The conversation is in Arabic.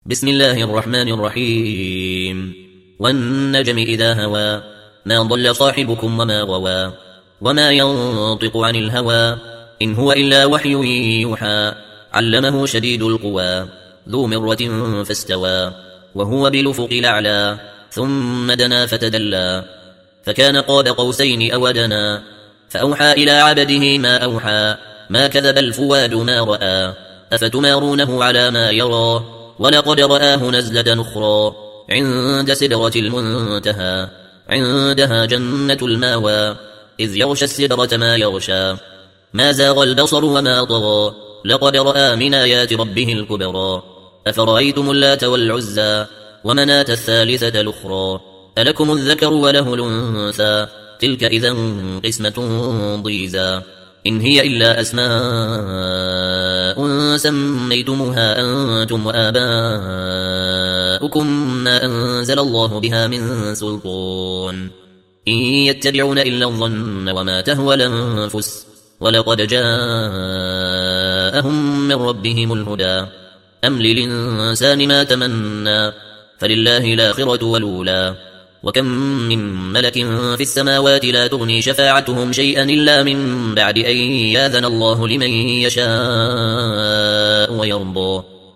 بسم الله الرحمن الرحيم. والنجم إذا هوى ما ضل صاحبكم وما غوى وما ينطق عن الهوى إن هو إلا وحي يوحى علمه شديد القوى ذو مرة فاستوى وهو بالأفق الأعلى ثم دنا فتدلى فكان قاب قوسين أو أدنى فأوحى إلى عبده ما أوحى ما كذب الفؤاد ما رأى أفتمارونه على ما يرى ولقد رآه نزلة أخرى عند سدرة المنتهى عندها جنة الماوى إذ يغشى السدرة ما يغشى ما زاغ البصر وما طغى لقد رأى من آيات ربه الكبرى أفرأيتم اللات والعزى ومناة الثالثة الأخرى ألكم الذكر وله الأنثى تلك إذا قسمة ضيزى إن هي إلا أسماء سميتموها أنتم وآباؤكم ما أنزل الله بها من سلطان إن يتبعون إلا الظن وما تهوى الأنفس ولقد جاءهم من ربهم الهدى أم للإنسان ما تمنى فلله الآخرة والأولى وكم من ملك في السماوات لا تغني شفاعتهم شيئا إلا من بعد أن يأذن الله لمن يشاء ويرضى